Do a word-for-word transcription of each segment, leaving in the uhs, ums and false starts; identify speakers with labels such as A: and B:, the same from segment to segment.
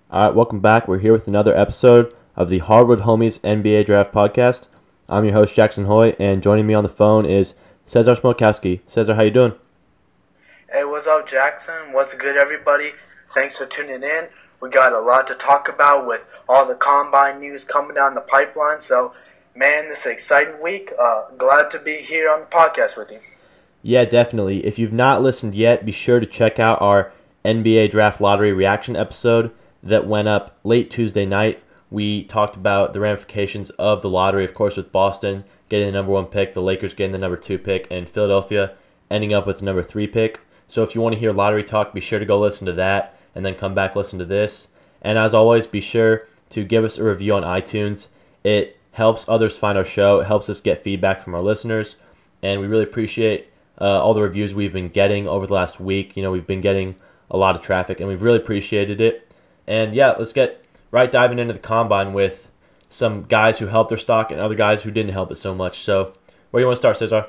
A: All right, welcome back. We're here with another episode of the Hardwood Homies N B A Draft Podcast. I'm your host, Jackson Hoy, and joining me on the phone is Cesar Smolkowski. Cesar, how you doing?
B: Hey, what's up, Jackson? What's good, everybody? Thanks for tuning in. We got a lot to talk about with all the Combine news coming down the pipeline. So, man, this is an exciting week. Uh, glad to be here on the podcast with you.
A: Yeah, definitely. If you've not listened yet, be sure to check out our N B A Draft Lottery reaction episode that went up late Tuesday night. We talked about the ramifications of the lottery, of course, with Boston getting the number one pick, the Lakers getting the number two pick, and Philadelphia ending up with the number three pick. So if you want to hear lottery talk, be sure to go listen to that and then come back listen to this. And as always, be sure to give us a review on iTunes. It helps others find our show. It helps us get feedback from our listeners. And we really appreciate uh, all the reviews we've been getting over the last week. You know, we've been getting a lot of traffic, and we've really appreciated it. And yeah, let's get right diving into the Combine with some guys who helped their stock and other guys who didn't help it so much. So where do you want to start, Cesar?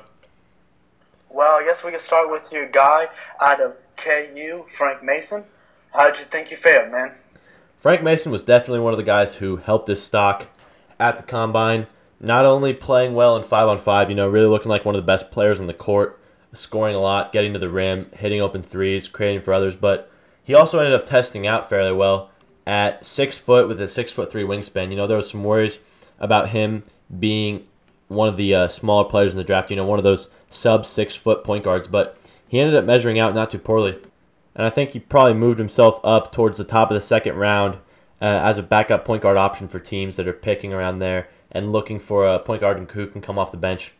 B: Well, I guess we can start with your guy out of K U, Frank Mason. How'd you think he fared, man?
A: Frank Mason was definitely one of the guys who helped his stock at the Combine. Not only playing well in five on five, you know, really looking like one of the best players on the court, scoring a lot, getting to the rim, hitting open threes, creating for others, but he also ended up testing out fairly well at six foot with a six foot three wingspan. You know, there was some worries about him being one of the uh, smaller players in the draft. You know, one of those sub six foot point guards, but he ended up measuring out not too poorly, and I think he probably moved himself up towards the top of the second round uh, as a backup point guard option for teams that are picking around there and looking for a point guard who can come off the bench.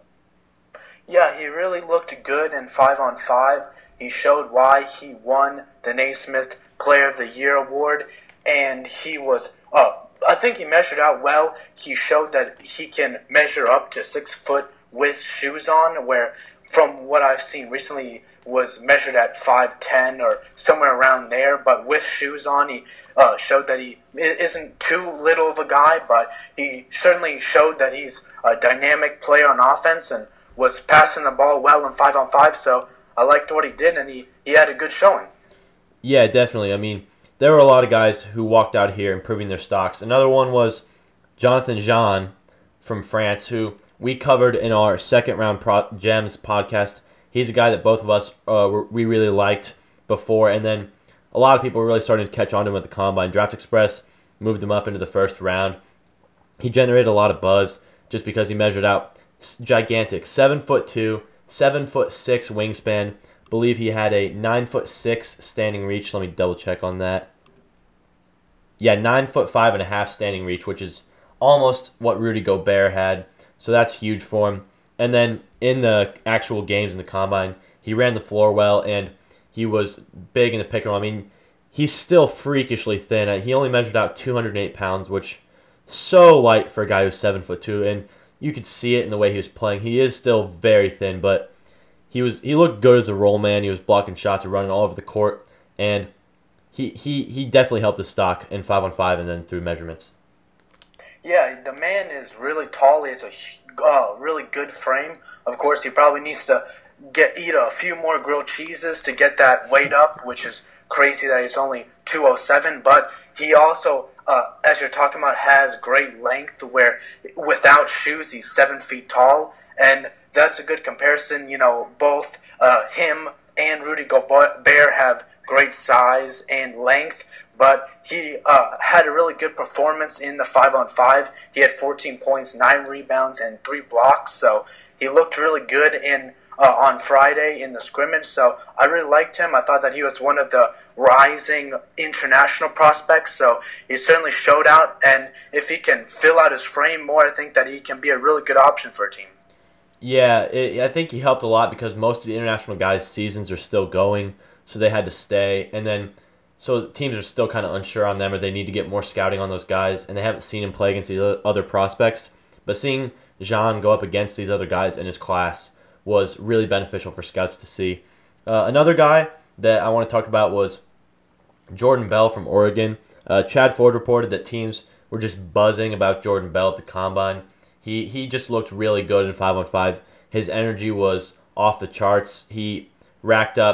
B: Yeah, he really looked good in five on five. He showed why he won the Naismith Player of the Year award, and he was, uh, I think he measured out well. He showed that he can measure up to six foot with shoes on, where from what I've seen recently was measured at five ten or somewhere around there, but with shoes on, he uh, showed that he isn't too little of a guy, but he certainly showed that he's a dynamic player on offense and was passing the ball well in five on five, so I liked what he did, and he, he had a good showing.
A: Yeah, definitely. I mean, there were a lot of guys who walked out here improving their stocks. Another one was Jonathan Jean from France, who we covered in our second round Pro- Gems podcast. He's a guy that both of us uh, we really liked before, and then a lot of people were really starting to catch on to him at the Combine. Draft Express moved him up into the first round. He generated a lot of buzz just because he measured out gigantic, seven foot two, seven foot six wingspan. Believe he had a nine foot six standing reach. Let me double check on that. Yeah, nine foot five and a half standing reach, which is almost what Rudy Gobert had. So that's huge for him. And then in the actual games in the Combine, he ran the floor well and he was big in the pick and roll. I mean, he's still freakishly thin. He only measured out two hundred eight pounds, which is so light for a guy who's seven foot two. And you could see it in the way he was playing. He is still very thin, but He was he looked good as a roll man. He was blocking shots and running all over the court, and he he, he definitely helped his stock in five on five and then through measurements.
B: Yeah, the man is really tall. He has a uh, really good frame. Of course, he probably needs to get eat a few more grilled cheeses to get that weight up, which is crazy that he's only two oh seven. But he also, uh, as you're talking about, has great length where without shoes he's seven feet tall, and that's a good comparison. You know, both uh, him and Rudy Gobert have great size and length, but he uh, had a really good performance in the five on five. He had fourteen points, nine rebounds, and three blocks, so he looked really good in uh, on Friday in the scrimmage, so I really liked him. I thought that he was one of the rising international prospects, so he certainly showed out, and if he can fill out his frame more, I think that he can be a really good option for a team.
A: Yeah, it, I think he helped a lot because most of the international guys' seasons are still going, so they had to stay. And then, so teams are still kind of unsure on them, or they need to get more scouting on those guys, and they haven't seen him play against the other prospects. But seeing Jean go up against these other guys in his class was really beneficial for scouts to see. Uh, another guy that I want to talk about was Jordan Bell from Oregon. Uh, Chad Ford reported that teams were just buzzing about Jordan Bell at the Combine. He he just looked really good in five on five. His energy was off the charts. He racked up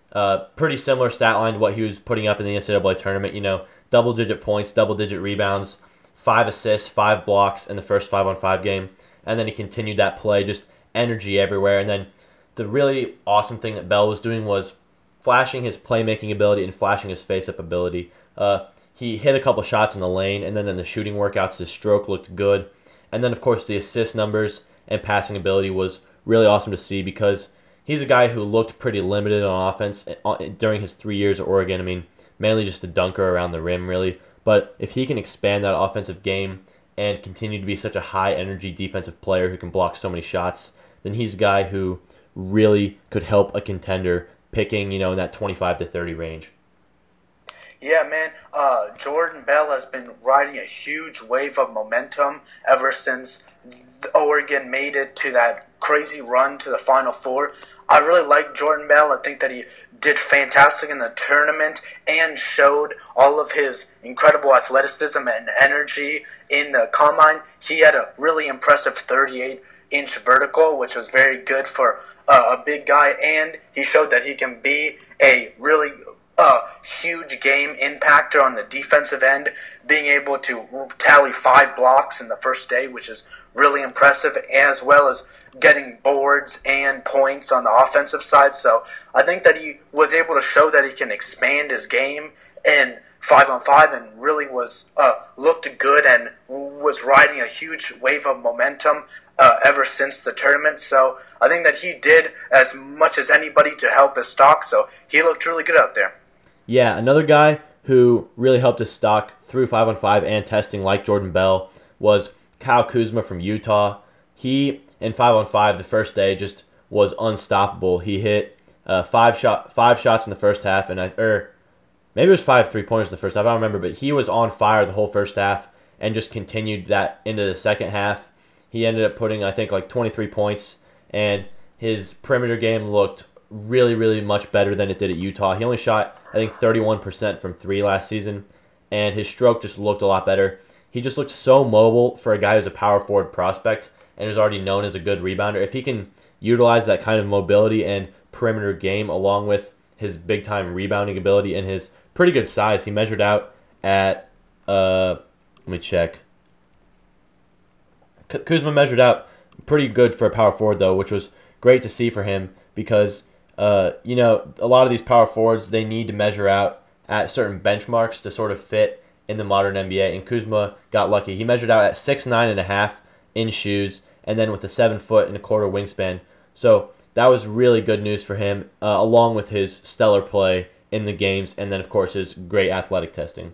A: Uh, pretty similar stat line to what he was putting up in the N C double A tournament. You know, double-digit points, double-digit rebounds, five assists, five blocks in the first five-on-five game, and then he continued that play, just energy everywhere. And then the really awesome thing that Bell was doing was flashing his playmaking ability and flashing his face-up ability. Uh, he hit a couple shots in the lane, and then in the shooting workouts, his stroke looked good. And then, of course, the assist numbers and passing ability was really awesome to see because he's a guy who looked pretty limited on offense during his three years at Oregon. I mean, mainly just a dunker around the rim, really. But if he can expand that offensive game and continue to be such a high-energy defensive player who can block so many shots, then he's a guy who really could help a contender picking, you know, in that twenty-five to thirty range.
B: Yeah, man, uh, Jordan Bell has been riding a huge wave of momentum ever since Oregon made it to that crazy run to the Final Four. I really like Jordan Bell. I think that he did fantastic in the tournament and showed all of his incredible athleticism and energy in the combine. He had a really impressive thirty-eight inch vertical, which was very good for uh, a big guy, and he showed that he can be a really uh, huge game impactor on the defensive end, being able to tally five blocks in the first day, which is really impressive, as well as getting boards and points on the offensive side. So I think that he was able to show that he can expand his game in five on five and really was uh, looked good and was riding a huge wave of momentum uh, ever since the tournament. So I think that he did as much as anybody to help his stock. So he looked really good out there.
A: Yeah, another guy who really helped his stock through five on five and testing like Jordan Bell was Kyle Kuzma from Utah. He, in five on five, the first day, just was unstoppable. He hit uh, five shot five shots in the first half, and I, or maybe it was five three-pointers in the first half, I don't remember, but he was on fire the whole first half and just continued that into the second half. He ended up putting, I think, like twenty-three points, and his perimeter game looked really, really much better than it did at Utah. He only shot, I think, thirty-one percent from three last season, and his stroke just looked a lot better. He just looked so mobile for a guy who's a power forward prospect and is already known as a good rebounder. If he can utilize that kind of mobility and perimeter game along with his big-time rebounding ability and his pretty good size, he measured out at, uh, let me check. Kuzma measured out pretty good for a power forward, though, which was great to see for him because, uh, you know, a lot of these power forwards, they need to measure out at certain benchmarks to sort of fit in the modern N B A, and Kuzma got lucky. He measured out at six nine and a half in shoes, and then with a seven foot and a quarter wingspan. So that was really good news for him, uh, along with his stellar play in the games, and then of course his great athletic testing.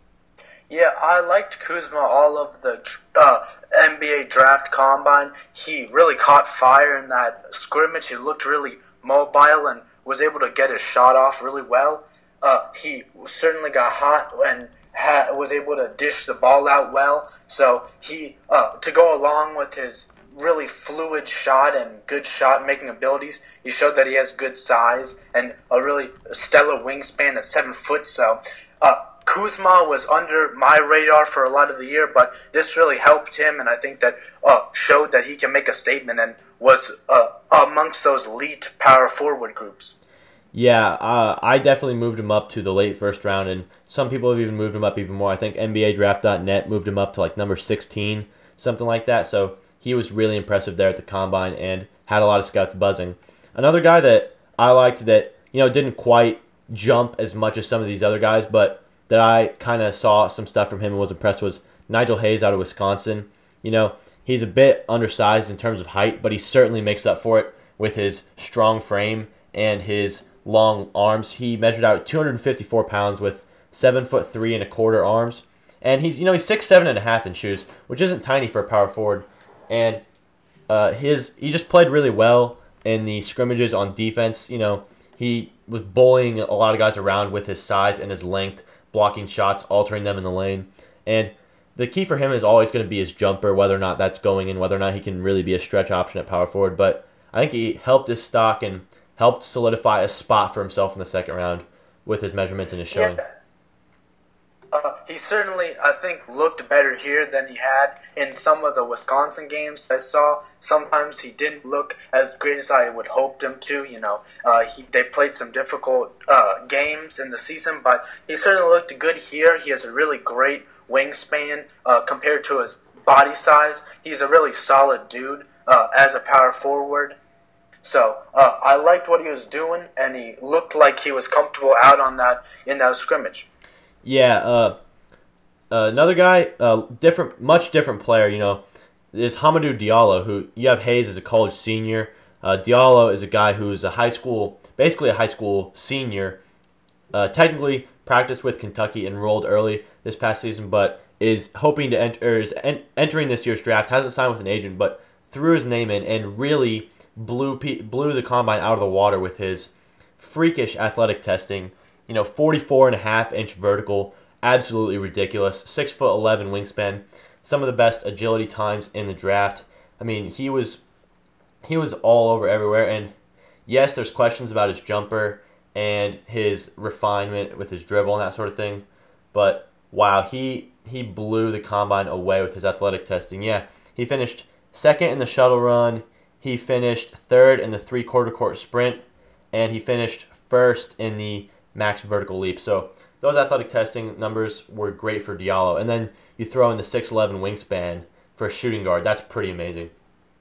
B: Yeah, I liked Kuzma all of the uh, N B A draft combine. He really caught fire in that scrimmage. He looked really mobile and was able to get his shot off really well. Uh, he certainly got hot and ha- was able to dish the ball out well. So he, uh, to go along with his really fluid shot and good shot making abilities, he showed that he has good size and a really stellar wingspan at seven foot. So uh, Kuzma was under my radar for a lot of the year, but this really helped him, and I think that uh, showed that he can make a statement and was uh, amongst those elite power forward groups.
A: Yeah, uh, I definitely moved him up to the late first round, and some people have even moved him up even more. I think N B A Draft dot net moved him up to like number sixteen, something like that. So he was really impressive there at the Combine and had a lot of scouts buzzing. Another guy that I liked that, you know, didn't quite jump as much as some of these other guys, but that I kind of saw some stuff from him and was impressed was Nigel Hayes out of Wisconsin. You know, he's a bit undersized in terms of height, but he certainly makes up for it with his strong frame and his long arms. He measured out at two hundred fifty-four pounds with seven foot three and a quarter arms, and he's you know he's six seven and a half in shoes, which isn't tiny for a power forward. And uh, his he just played really well in the scrimmages on defense. You know, he was bullying a lot of guys around with his size and his length, blocking shots, altering them in the lane. And the key for him is always going to be his jumper, whether or not that's going in, whether or not he can really be a stretch option at power forward. But I think he helped his stock and helped solidify a spot for himself in the second round with his measurements and his showing.
B: Yeah. Uh, he certainly, I think, looked better here than he had in some of the Wisconsin games I saw. Sometimes he didn't look as great as I would hoped him to. You know, uh, he they played some difficult uh, games in the season, but he certainly looked good here. He has a really great wingspan uh, compared to his body size. He's a really solid dude uh, as a power forward. So uh, I liked what he was doing, and he looked like he was comfortable out on that in that scrimmage.
A: Yeah, uh, uh, another guy, uh, different, much different player, you know, is Hamidou Diallo, who you have Hayes as a college senior. Uh, Diallo is a guy who's a high school, basically a high school senior. Uh, technically practiced with Kentucky, enrolled early this past season, but is hoping to enter, is en- entering this year's draft. Hasn't signed with an agent, but threw his name in and really blew pe- blew the combine out of the water with his freakish athletic testing. You know, forty-four and a half inch vertical, absolutely ridiculous. six foot eleven wingspan, some of the best agility times in the draft. I mean, he was he was all over everywhere. And yes, there's questions about his jumper and his refinement with his dribble and that sort of thing. But wow, he he blew the combine away with his athletic testing. Yeah, he finished second in the shuttle run. He finished third in the three-quarter court sprint, and he finished first in the max vertical leap. So those athletic testing numbers were great for Diallo. And then you throw in the six eleven wingspan for a shooting guard. That's pretty amazing.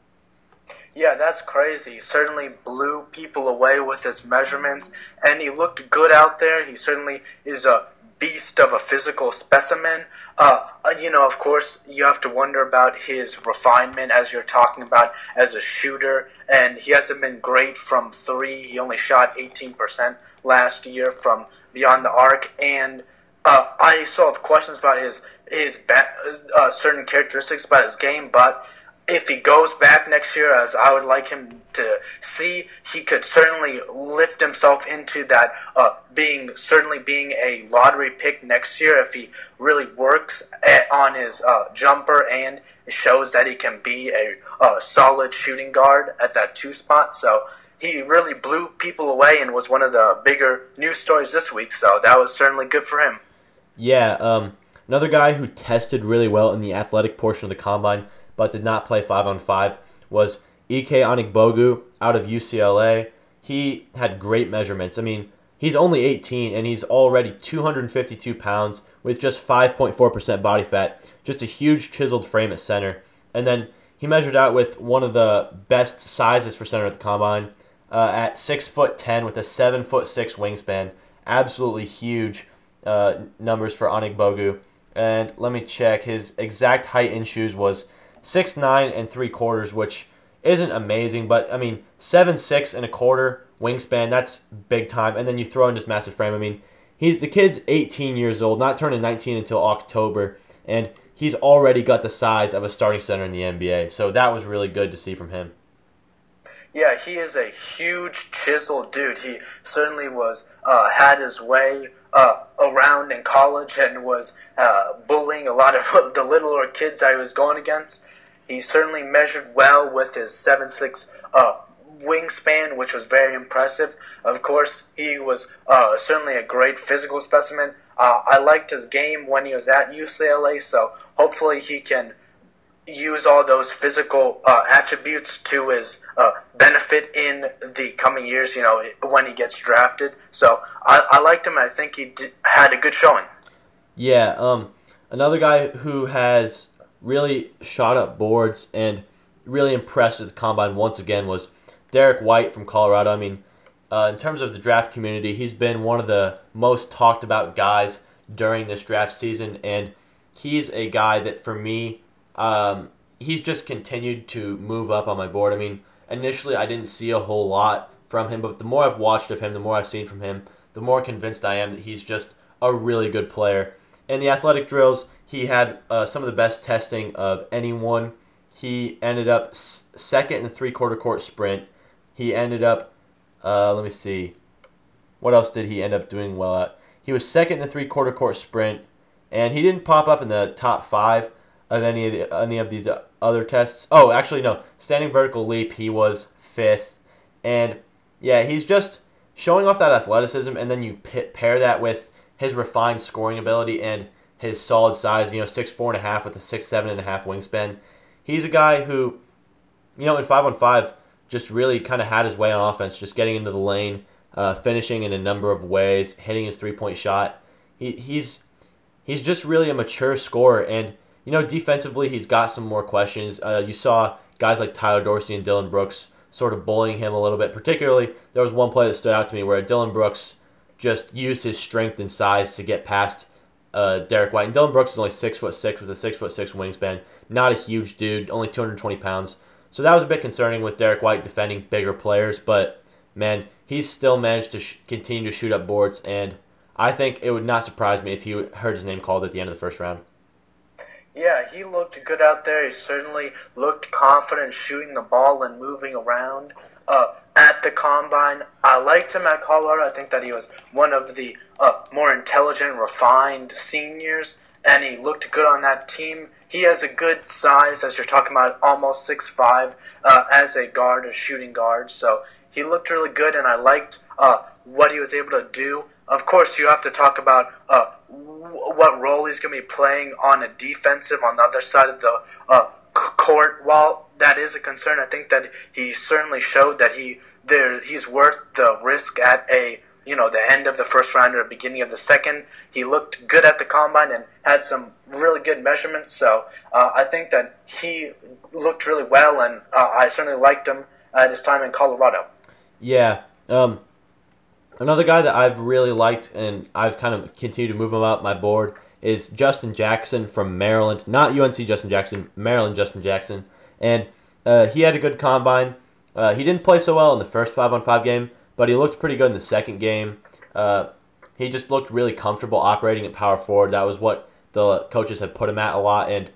B: Yeah, that's crazy. He certainly blew people away with his measurements, and he looked good out there. He certainly is a beast of a physical specimen. Uh, you know, of course, you have to wonder about his refinement, as you're talking about, as a shooter, and he hasn't been great from three. He only shot eighteen percent last year from beyond the arc, and uh, I still have questions about his his ba- uh, certain characteristics about his game, but if he goes back next year, as I would like him to see, he could certainly lift himself into that uh, being certainly being a lottery pick next year if he really works at, on his uh, jumper and shows that he can be a uh, solid shooting guard at that two spot. So he really blew people away and was one of the bigger news stories this week. So that was certainly good for him.
A: Yeah, um, another guy who tested really well in the athletic portion of the combine but did not play five on five was Ike Anigbogu out of U C L A. He had great measurements. I mean, he's only eighteen, and he's already two hundred fifty-two pounds with just five point four percent body fat. Just a huge chiseled frame at center. And then he measured out with one of the best sizes for center at the combine uh, at six foot ten with a seven foot six wingspan. Absolutely huge uh, numbers for Anigbogu. And let me check. His exact height in shoes was six nine and three quarters, which isn't amazing, but I mean seven six and a quarter wingspan, that's big time. And then you throw in this massive frame. I mean, he's the kid's eighteen years old, not turning nineteen until October, and he's already got the size of a starting center in the N B A. So that was really good to see from him.
B: Yeah, he is a huge chiseled dude. He certainly was uh, had his way uh, around in college and was uh, bullying a lot of the littler kids that he was going against. He certainly measured well with his seven six uh, wingspan, which was very impressive. Of course, he was uh, certainly a great physical specimen. Uh, I liked his game when he was at U C L A, so hopefully he can use all those physical uh, attributes to his uh, benefit in the coming years, you know, when he gets drafted. So I, I liked him. I think he did, had a good showing.
A: Yeah, um, another guy who has really shot up boards and really impressed at the combine once again was Derek White from Colorado. I mean, uh, in terms of the draft community, he's been one of the most talked about guys during this draft season, and he's a guy that for me, um, he's just continued to move up on my board. I mean, initially I didn't see a whole lot from him, but the more I've watched of him, the more I've seen from him, the more convinced I am that he's just a really good player. In the athletic drills, he had uh, some of the best testing of anyone. He ended up s- second in the three-quarter court sprint. He ended up, uh, let me see, what else did he end up doing well at? He was second in the three-quarter court sprint, and he didn't pop up in the top five of any of the, any of these other tests. Oh, actually, no. Standing vertical leap, he was fifth. And, yeah, he's just showing off that athleticism, and then you p- pair that with his refined scoring ability, and his solid size, you know, six four and a half with a six seven and a half wingspan. He's a guy who, you know, in five on five, just really kind of had his way on offense, just getting into the lane, uh, finishing in a number of ways, hitting his three point shot. He he's he's just really a mature scorer, and you know, defensively he's got some more questions. Uh, you saw guys like Tyler Dorsey and Dylan Brooks sort of bullying him a little bit. Particularly, there was one play that stood out to me where Dylan Brooks just used his strength and size to get past uh, Derek White. And Dylan Brooks is only six foot six with a six foot six wingspan. Not a huge dude, only two hundred twenty pounds. So that was a bit concerning with Derek White defending bigger players. But man, he's still managed to sh- continue to shoot up boards, and I think it would not surprise me if he heard his name called at the end of the first round.
B: Yeah, he looked good out there. He certainly looked confident shooting the ball and moving around uh, at the combine. I liked him at Colorado. I think that he was one of the uh, more intelligent, refined seniors, and he looked good on that team. He has a good size, as you're talking about, almost six five uh, as a guard, a shooting guard. So he looked really good, and I liked uh, what he was able to do. Of course, you have to talk about uh, w- what role he's going to be playing on a defensive, on the other side of the uh, c- court. While that is a concern, I think that he certainly showed that he there he's worth the risk at a you know the end of the first round or the beginning of the second. He looked good at the combine and had some really good measurements. So uh, I think that he looked really well, and uh, I certainly liked him at his time in Colorado.
A: Yeah. Um, Another guy that I've really liked and I've kind of continued to move him up my board is Justin Jackson from Maryland. Not U N C Justin Jackson, Maryland Justin Jackson. And uh, he had a good combine. Uh, he didn't play so well in the first five on five game, but he looked pretty good in the second game. Uh, he just looked really comfortable operating at power forward. That was what the coaches had put him at a lot, and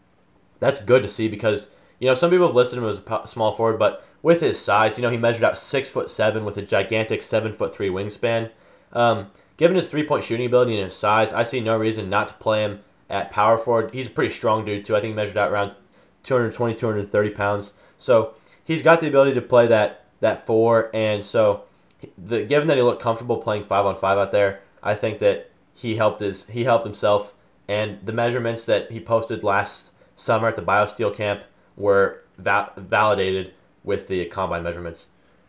A: that's good to see because, you know, some people have listed him as a small forward, but with his size, you know, he measured out six foot seven with a gigantic seven foot three wingspan. Um, given his three point shooting ability and his size, I see no reason not to play him at power forward. He's a pretty strong dude too. I think he measured out around two hundred twenty, two hundred thirty pounds. So he's got the ability to play that that four, and so the, given that he looked comfortable playing five on five out there, I think that he helped his he helped himself. And the measurements that he posted last summer at the BioSteel camp were va- validated with the combine measurements.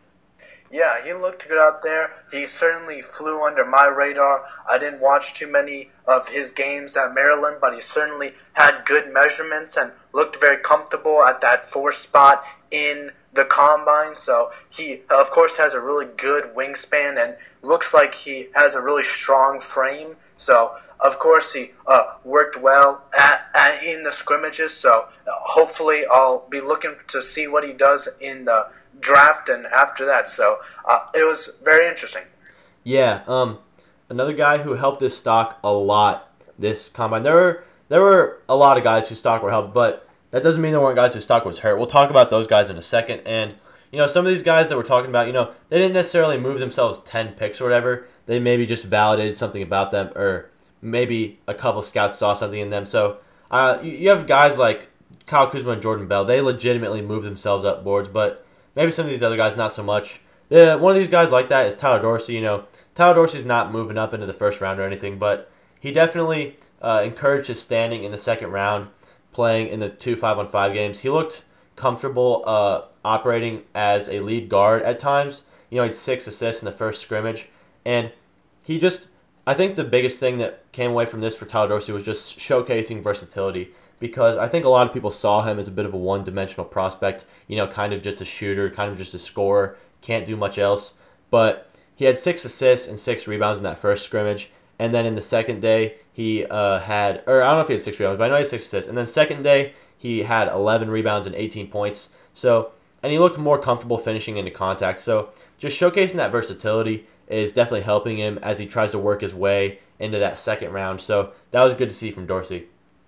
B: Yeah, he looked good out there. He certainly flew under my radar. I didn't watch too many of his games at Maryland, but he certainly had good measurements and looked very comfortable at that four spot in the combine. So he, of course, has a really good wingspan and looks like he has a really strong frame. So, of course, he uh, worked well at, at in the scrimmages. So, uh, hopefully, I'll be looking to see what he does in the draft and after that. So, uh, it was very interesting.
A: Yeah, um, another guy who helped his stock a lot this combine. There were there were a lot of guys whose stock were helped, but that doesn't mean there weren't guys whose stock was hurt. We'll talk about those guys in a second. And you know, some of these guys that we're talking about, you know, they didn't necessarily move themselves ten picks or whatever. They maybe just validated something about them, or maybe a couple scouts saw something in them. So uh, you, you have guys like Kyle Kuzma and Jordan Bell. They legitimately move themselves up boards, but maybe some of these other guys not so much. Yeah, one of these guys like that is Tyler Dorsey. You know, Tyler Dorsey's not moving up into the first round or anything, but he definitely uh, encouraged his standing in the second round, playing in the two five on five games. He looked comfortable uh, operating as a lead guard at times. You know, he had six assists in the first scrimmage, and he just, I think the biggest thing that came away from this for Tyler Dorsey was just showcasing versatility, because I think a lot of people saw him as a bit of a one-dimensional prospect, you know, kind of just a shooter, kind of just a scorer, can't do much else. But he had six assists and six rebounds in that first scrimmage, and then in the second day, he uh, had, or I don't know if he had six rebounds, but I know he had six assists. And then second day, he had eleven rebounds and eighteen points. So, and he looked more comfortable finishing into contact. So, just showcasing that versatility is definitely helping him as he tries to work his way into that second round. So, that was good to see from Dorsey.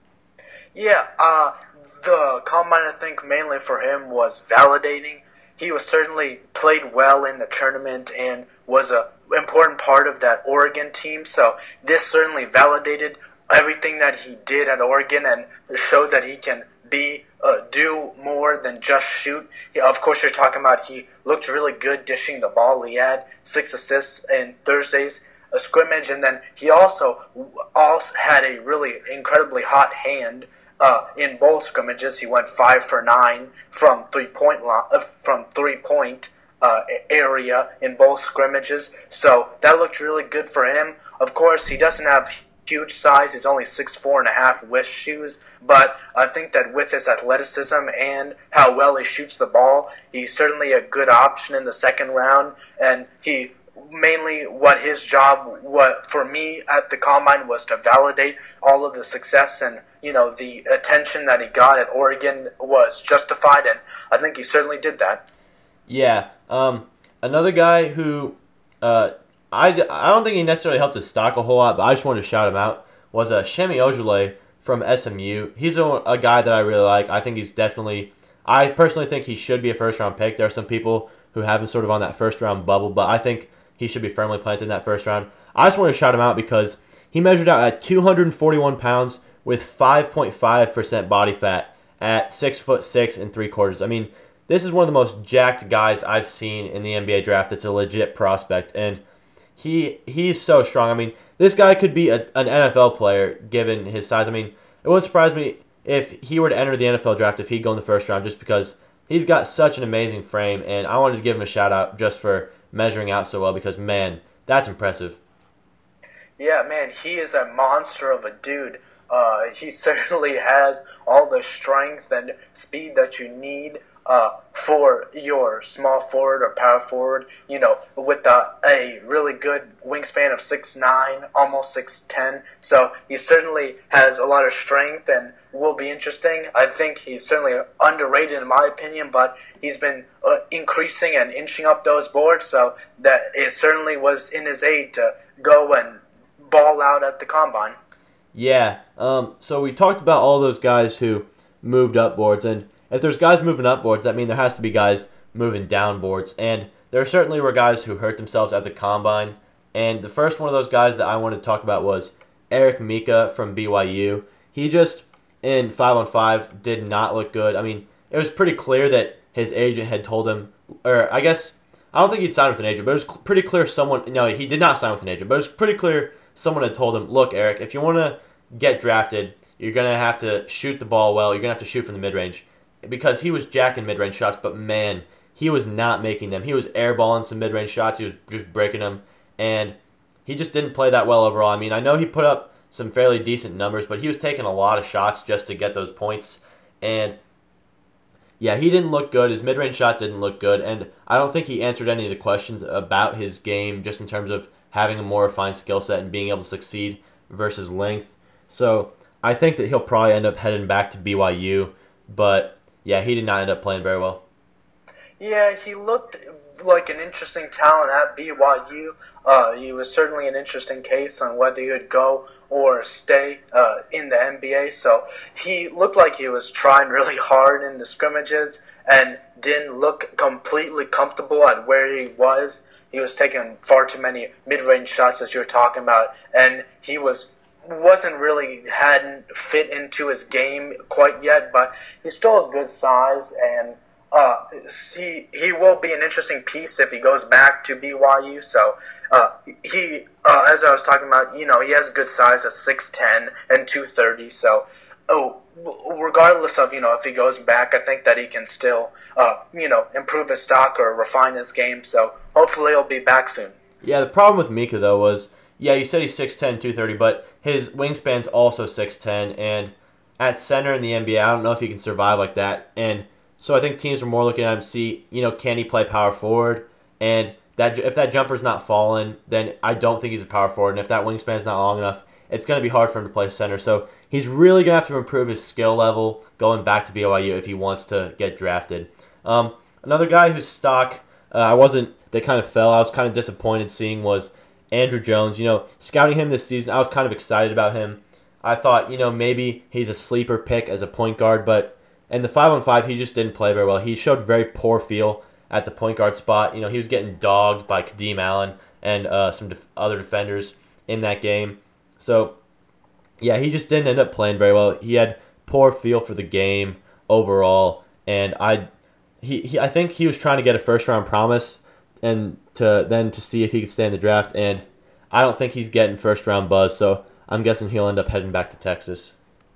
B: Yeah, uh, the combine, I think, mainly for him was validating. He was certainly played well in the tournament and was a important part of that Oregon team. So this certainly validated everything that he did at Oregon and showed that he can be uh, do more than just shoot. He, of course, you're talking about he looked really good dishing the ball. He had six assists in Thursday's a scrimmage, and then he also also had a really incredibly hot hand uh, in both scrimmages. He went five for nine from three point lo- uh, from three point uh, area in both scrimmages. So that looked really good for him. Of course, he doesn't have huge size. He's only six four and a half with shoes, but I think that with his athleticism and how well he shoots the ball, he's certainly a good option in the second round. And he mainly what his job what for me at the combine was to validate all of the success, and you know the attention that he got at Oregon was justified, and I think he certainly did that.
A: Yeah. Um, another guy who uh, I, I don't think he necessarily helped his stock a whole lot, but I just wanted to shout him out, was uh, Shemi Ojale from S M U. He's a, a guy that I really like. I think he's definitely, I personally think he should be a first-round pick. There are some people who have him sort of on that first-round bubble, but I think he should be firmly planted in that first round. I just wanted to shout him out because he measured out at two hundred forty-one pounds with five point five percent body fat at six foot six and three quarters. I mean, this is one of the most jacked guys I've seen in the N B A draft. It's a legit prospect, and he he's so strong. I mean, this guy could be a, an N F L player given his size. I mean, it wouldn't surprise me if he were to enter the N F L draft if he'd go in the first round, just because he's got such an amazing frame, and I wanted to give him a shout out just for measuring out so well, because man, that's impressive.
B: Yeah, man, he is a monster of a dude. Uh, he certainly has all the strength and speed that you need uh, for your small forward or power forward. You know, with a, a really good wingspan of six nine, almost six ten. So he certainly has a lot of strength and will be interesting. I think he's certainly underrated in my opinion, but he's been uh, increasing and inching up those boards, so that it certainly was in his aid to go and ball out at the combine.
A: Yeah, um, so we talked about all those guys who moved up boards, and if there's guys moving up boards, that means there has to be guys moving down boards, and there certainly were guys who hurt themselves at the combine, and the first one of those guys that I wanted to talk about was Eric Mika from B Y U. He just, in five on five, did not look good. I mean, it was pretty clear that his agent had told him, or I guess, I don't think he'd signed with an agent, but it was pretty clear someone, no, he did not sign with an agent, but it was pretty clear someone had told him, look, Eric, if you want to get drafted, you're going to have to shoot the ball well. You're going to have to shoot from the mid-range. Because he was jacking mid-range shots, but man, he was not making them. He was airballing some mid-range shots. He was just breaking them. And he just didn't play that well overall. I mean, I know he put up some fairly decent numbers, but he was taking a lot of shots just to get those points. And yeah, he didn't look good. His mid-range shot didn't look good. And I don't think he answered any of the questions about his game just in terms of having a more refined skill set and being able to succeed versus length. So I think that he'll probably end up heading back to B Y U. But yeah, he did not end up playing very well.
B: Yeah, he looked like an interesting talent at B Y U. Uh, he was certainly an interesting case on whether he would go or stay uh, in the N B A. So he looked like he was trying really hard in the scrimmages and didn't look completely comfortable at where he was. He was taking far too many mid-range shots, as you were talking about, and he was wasn't really hadn't fit into his game quite yet, but he still has good size, and uh, he he will be an interesting piece if he goes back to B Y U. So uh, he, uh, as I was talking about, you know, he has good size at six ten and two thirty. So oh, regardless of you know if he goes back, I think that he can still uh, you know improve his stock or refine his game. So hopefully he'll be back soon.
A: Yeah, the problem with Mika though was, yeah, you said he's six ten, two thirty, but his wingspan's also six ten, and at center in the N B A, I don't know if he can survive like that. And so I think teams are more looking at him to see, you know, can he play power forward? And that if that jumper's not falling, then I don't think he's a power forward. And if that wingspan's not long enough, it's going to be hard for him to play center. So he's really going to have to improve his skill level going back to B Y U if he wants to get drafted. Um, another guy whose stock uh, I wasn't, that kind of fell, I was kind of disappointed seeing was Andrew Jones. You know, scouting him this season, I was kind of excited about him. I thought, you know, maybe he's a sleeper pick as a point guard, but in the five on five, he just didn't play very well. He showed very poor feel at the point guard spot. You know, he was getting dogged by Kadeem Allen and uh, some def- other defenders in that game. So, yeah, he just didn't end up playing very well. He had poor feel for the game overall, and I, he, he I think he was trying to get a first round promise, and to then to see if he could stay in the draft. And I don't think he's getting first round buzz, so I'm guessing he'll end up heading back to Texas.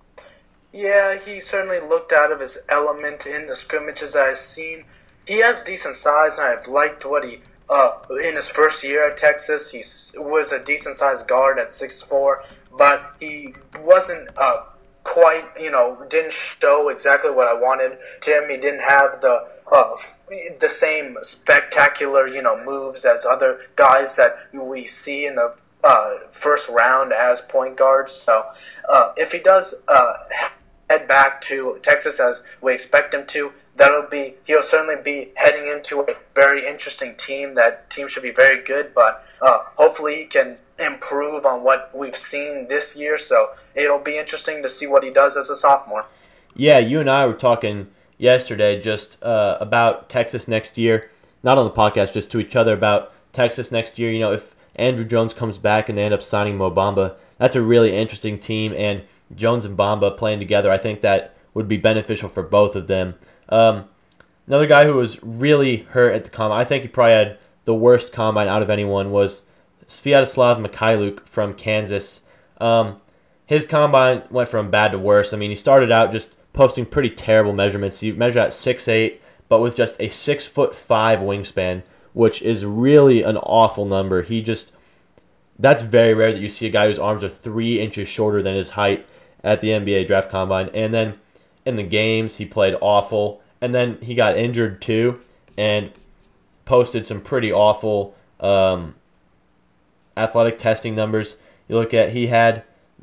B: Yeah, he certainly looked out of his element in the scrimmages that I've seen. He has decent size, and I've liked what he, uh, in his first year at Texas, he was a decent sized guard at six foot four, but he wasn't, uh, quite, you know, didn't show exactly what I wanted to him. He didn't have the, uh, the same spectacular, you know, moves as other guys that we see in the uh, first round as point guards. So, uh, if he does, uh, head back to Texas as we expect him to, that'll be he'll certainly be heading into a very interesting team. That team should be very good, but uh, hopefully he can improve on what we've seen this year. So it'll be interesting to see what he does as a sophomore.
A: Yeah, you and I were talking yesterday just uh, about Texas next year, not on the podcast, just to each other about Texas next year. You know, if Andrew Jones comes back and they end up signing Mo Bamba, that's a really interesting team, and Jones and Bamba playing together, I think that would be beneficial for both of them. Um, another guy who was really hurt at the combine, I think he probably had the worst combine out of anyone, was Sviatoslav Mikhailuk from Kansas. Um, his combine went from bad to worse. I mean, he started out just posting pretty terrible measurements. He measured at six eight, but with just a six foot five wingspan, which is really an awful number. He just, that's very rare that you see a guy whose arms are three inches shorter than his height at the N B A draft combine. And then in the games, he played awful. And then he got injured too and posted some pretty awful um, athletic testing numbers. You look at, he had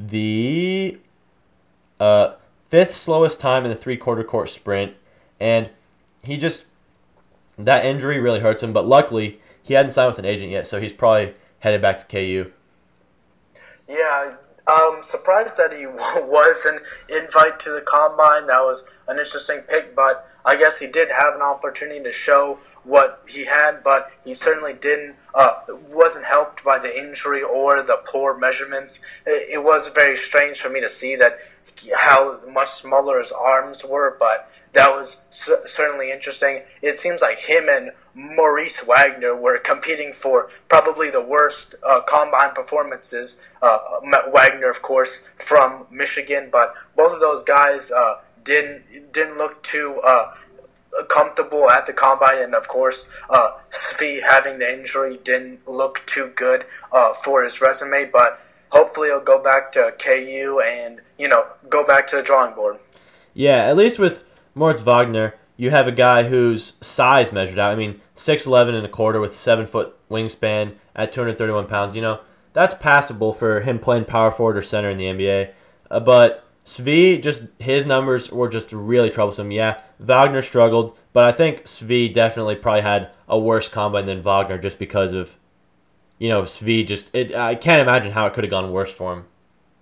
A: the uh, fifth slowest time in the three-quarter court sprint. And he just, that injury really hurts him. But luckily, he hadn't signed with an agent yet, so he's probably headed back to K U.
B: Yeah, I'm surprised that he was an invite to the combine. That was an interesting pick, but I guess he did have an opportunity to show what he had, but he certainly didn't, uh, wasn't helped by the injury or the poor measurements. It, it was very strange for me to see that how much smaller his arms were, but that was c- certainly interesting. It seems like him and Maurice Wagner were competing for probably the worst uh, combine performances. Uh, Wagner, of course, from Michigan, but both of those guys uh, didn't didn't look too uh, comfortable at the combine, and of course, uh, Svi having the injury didn't look too good uh, for his resume. But hopefully, he'll go back to K U and you know go back to the drawing board.
A: Yeah, at least with Moritz Wagner, you have a guy whose size measured out. I mean, six eleven and a quarter with seven foot wingspan at two hundred thirty-one pounds. You know, that's passable for him playing power forward or center in the N B A. Uh, but Svi, just his numbers were just really troublesome. Yeah, Wagner struggled, but I think Svi definitely probably had a worse combine than Wagner just because of, you know, Svi just, it, I can't imagine how it could have gone worse for him.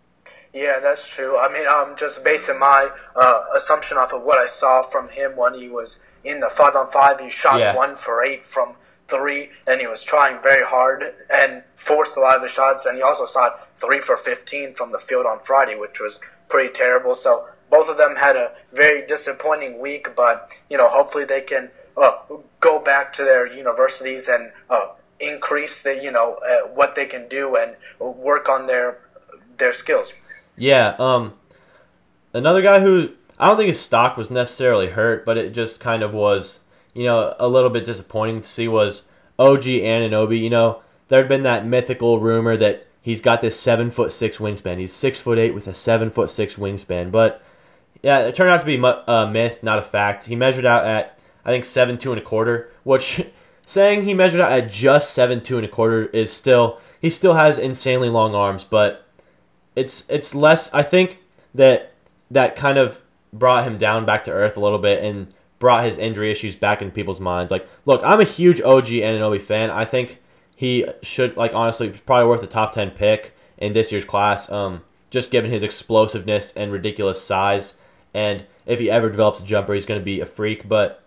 B: Yeah, that's true. I mean, I'm just basing my uh, assumption off of what I saw from him when he was in the five on five. He shot
A: Yeah.
B: one for eight from three, and he was trying very hard and forced a lot of the shots. And he also shot three for fifteen from the field on Friday, which was pretty terrible. So both of them had a very disappointing week, but you know, hopefully they can uh, go back to their universities and uh, increase the you know uh, what they can do and work on their their skills.
A: Yeah, um, another guy who, I don't think his stock was necessarily hurt, but it just kind of was, you know, a little bit disappointing to see was O G Anunoby. You know, there had been that mythical rumor that he's got this seven foot six wingspan. He's six foot eight with a seven foot six wingspan, but yeah, it turned out to be a myth, not a fact. He measured out at, I think, seven two and a quarter, which saying he measured out at just seven two and a quarter is still, he still has insanely long arms, but It's it's less. I think that that kind of brought him down back to earth a little bit and brought his injury issues back in people's minds. Like, look, I'm a huge O G Anunoby fan. I think he should, like, honestly, probably worth a top ten pick in this year's class. Um, just given his explosiveness and ridiculous size, and if he ever develops a jumper, he's going to be a freak. But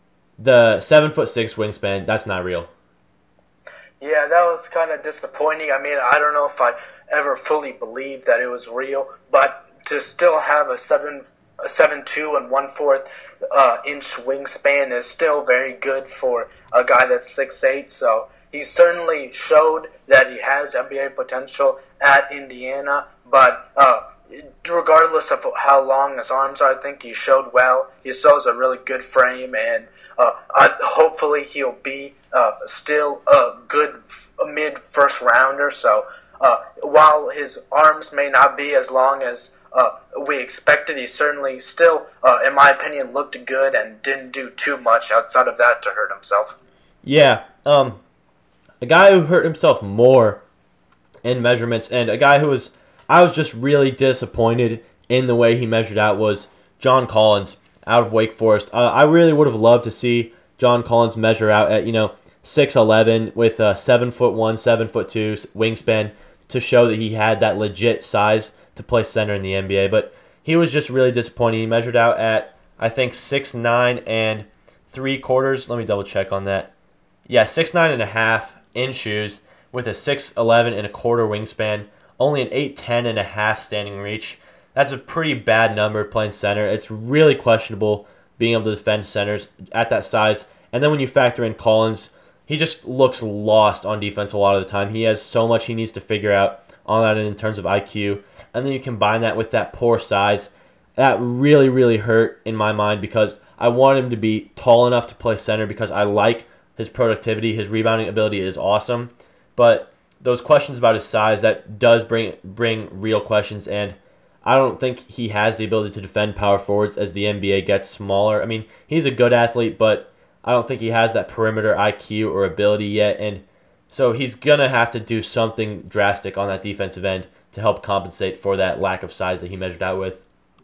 A: the seven foot six wingspan, that's not real.
B: Yeah, that was kind of disappointing. I mean, I don't know if I ever fully believed that it was real, but to still have a seven, a seven two and one fourth uh, inch wingspan is still very good for a guy that's six eight. So he certainly showed that he has N B A potential at Indiana, but uh, regardless of how long his arms are, I think he showed well. He still has a really good frame, and uh, I, hopefully he'll be uh, still a good mid first rounder. So uh, while his arms may not be as long as uh, we expected, he certainly still, uh, in my opinion, looked good and didn't do too much outside of that to hurt himself.
A: Yeah, um, a guy who hurt himself more in measurements, and a guy who was, I was just really disappointed in the way he measured out, was John Collins out of Wake Forest. Uh, I really would have loved to see John Collins measure out at, you know, six eleven with a seven foot one, seven foot two wingspan to show that he had that legit size to play center in the N B A. But he was just really disappointing. He measured out at, I think, six nine and three quarters. Let me double check on that. Yeah, six nine and a half in shoes with a six eleven and a quarter wingspan, only an eight ten and a half standing reach. That's a pretty bad number playing center. It's really questionable being able to defend centers at that size. And then when you factor in Collins, he just looks lost on defense a lot of the time. He has so much he needs to figure out on that end in terms of I Q. And then you combine that with that poor size. That really, really hurt in my mind because I want him to be tall enough to play center because I like his productivity. His rebounding ability is awesome. But those questions about his size, that does bring bring real questions. And I don't think he has the ability to defend power forwards as the N B A gets smaller. I mean, he's a good athlete, but I don't think he has that perimeter I Q or ability yet. And so he's going to have to do something drastic on that defensive end to help compensate for that lack of size that he measured out with.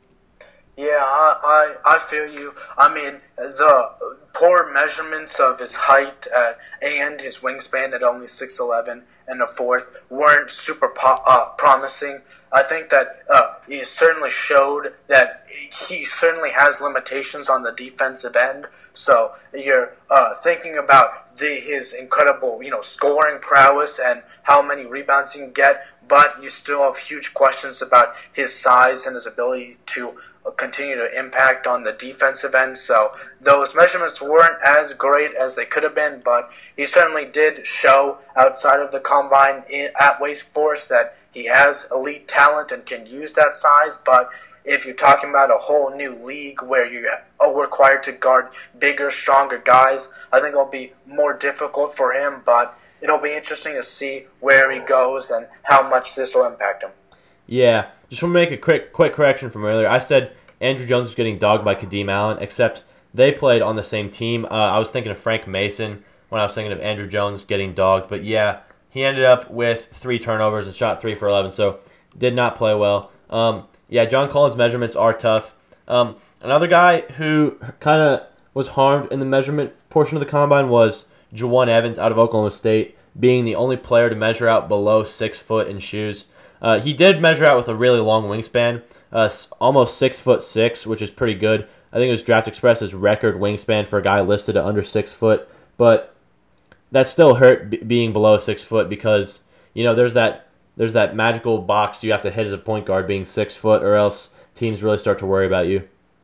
B: Yeah, I, I, I feel you. I mean, the poor measurements of his height uh, and his wingspan at only six eleven and a fourth weren't super po- uh, promising. I think that uh, he certainly showed that he certainly has limitations on the defensive end. So you're uh, thinking about the, his incredible, you know, scoring prowess and how many rebounds he can get, but you still have huge questions about his size and his ability to continue to impact on the defensive end. So those measurements weren't as great as they could have been, but he certainly did show outside of the combine in, at Wake Forest that he has elite talent and can use that size. But if you're talking about a whole new league where you are required to guard bigger, stronger guys, I think it'll be more difficult for him, but it'll be interesting to see where he goes and how much this will impact him.
A: Yeah, just want to make a quick quick correction from earlier. I said Andrew Jones was getting dogged by Kadeem Allen, except they played on the same team. Uh, I was thinking of Frank Mason when I was thinking of Andrew Jones getting dogged. But yeah, he ended up with three turnovers and shot three for eleven, so did not play well. Um, yeah, John Collins' measurements are tough. Um, another guy who kind of was harmed in the measurement portion of the combine was Juwan Evans out of Oklahoma State, being the only player to measure out below six foot in shoes. Uh, he did measure out with a really long wingspan, uh, almost six foot six, which is pretty good. I think it was Draft Express's record wingspan for a guy listed at under six foot, but that still hurt b- being below six foot because you know there's that there's that magical box you have to hit as a point guard being six foot, or else teams really start to worry about you.